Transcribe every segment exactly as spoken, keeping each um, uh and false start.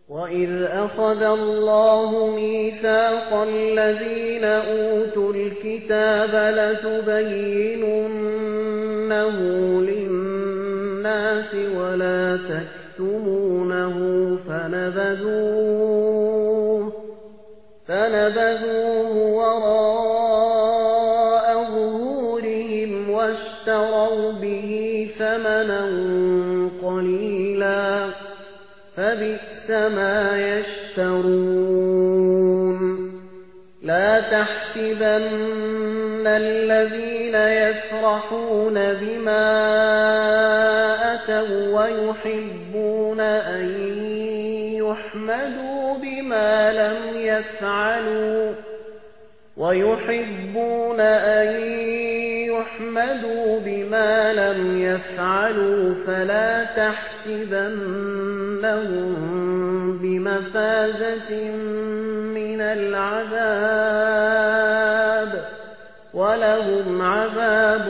وَإِذْ أَخَذَ اللَّهُ مِيثَاقَ الَّذِينَ أُوتُوا الْكِتَابَ لَتُبَيِّنُنَّهُ لِلنَّاسِ وَلَا تَكْتُمُونَهُ فَنَبَذُوهُ فَنَبَذُوهُ وَرَاءَ ظُهُورِهِمْ وَاشْتَرَوْا بِهِ ثَمَنًا قَلِيلًا فَبِئْسَ مَا يَشْتَرُونَ لَا تَحْسَبَنَّ الَّذِينَ يَفْرَحُونَ بِمَا أَتَوا وَّيُحِبُّونَ أَن يُحْمَدُوا بِمَا لَمْ يَفْعَلُوا وَيُحِبُّونَ أَن يُحْمَدُوا بِمَا لَمْ يَفْعَلُوا فَلَا تَحْسَبَنَّهُم بِمَفَازَةٍ مِّنَ الْعَذَابِ وَلَهُمْ عَذَابٌ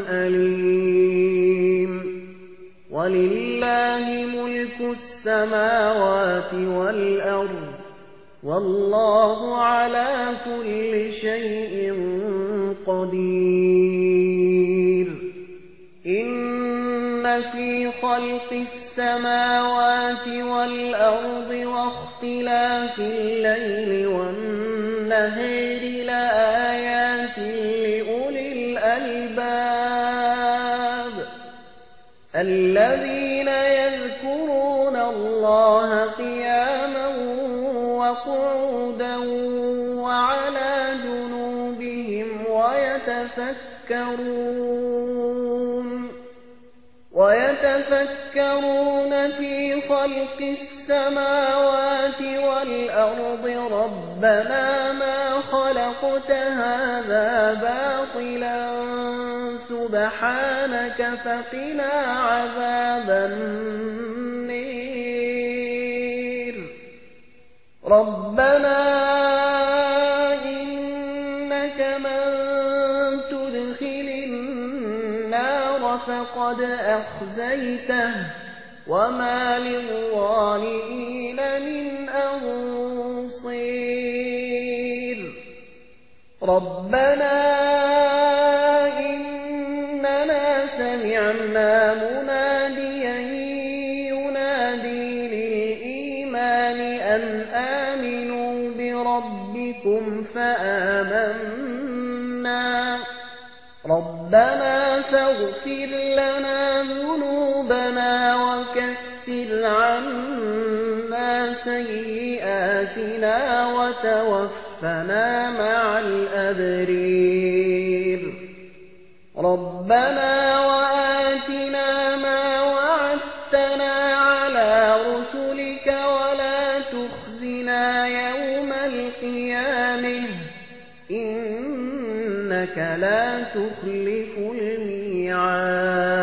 أَلِيمٌ وَلِلَّهِ مُلْكُ السَّمَاوَاتِ وَالْأَرْضِ وَاللَّهُ عَلَى كُلِّ شَيْءٍ قَدِيرٌ إِنَّ فِي خَلْقِ السَّمَاوَاتِ وَالْأَرْضِ وَاخْتِلَافِ اللَّيْلِ وَالنَّهَارِ لَآيَاتٍ لِأُولِي الْأَلْبَابِ الَّذِينَ يَذْكُرُونَ اللَّهَ قِيَامًا وَقُعُودًا وَعَلَى جُنُوبِهِمْ وَيَتَفَكَّرُونَ وَيَتَفَكَّرُونَ فِي خَلْقِ السَّمَاوَاتِ وَالْأَرْضِ رَبَّنَا مَا خَلَقْتَ هَذَا بَاطِلًا سُبْحَانَكَ فَقِنَا عَذَابَ النَّارِ رَبَّنَا إِنَّكَ مَن تُدْخِلِ النَّارَ فَقَدْ أَخْزَيْتَهُ وَمَا لِلظَّالِمِينَ مِنْ أَنصِيرٍ رَبَّنَا إِنَّنَا سَمِعْنَا مُنَادِيًا يُنَادِي لِلْإِيمَانِ أَنْ آمِنُوا بِرَبِّكُمْ فَآمَنَّا رَبَّنَا فَاغْفِرْ لَنَا ذُنُوبَنَا وَكَفِّرْ عَنَّا سَيِّئَاتِنَا وَتَوَفَّنَا مَعَ الْأَبْرَارِ رَبَّنَا وَآتِنَا مَا وَعَدتَّنَا عَلَى رُسُلِكَ وَلَا تُخْزِنَا يَوْمَ الْقِيَامَةِ إِنَّكَ لَا تُخْلِفُ الْمِيعَادَ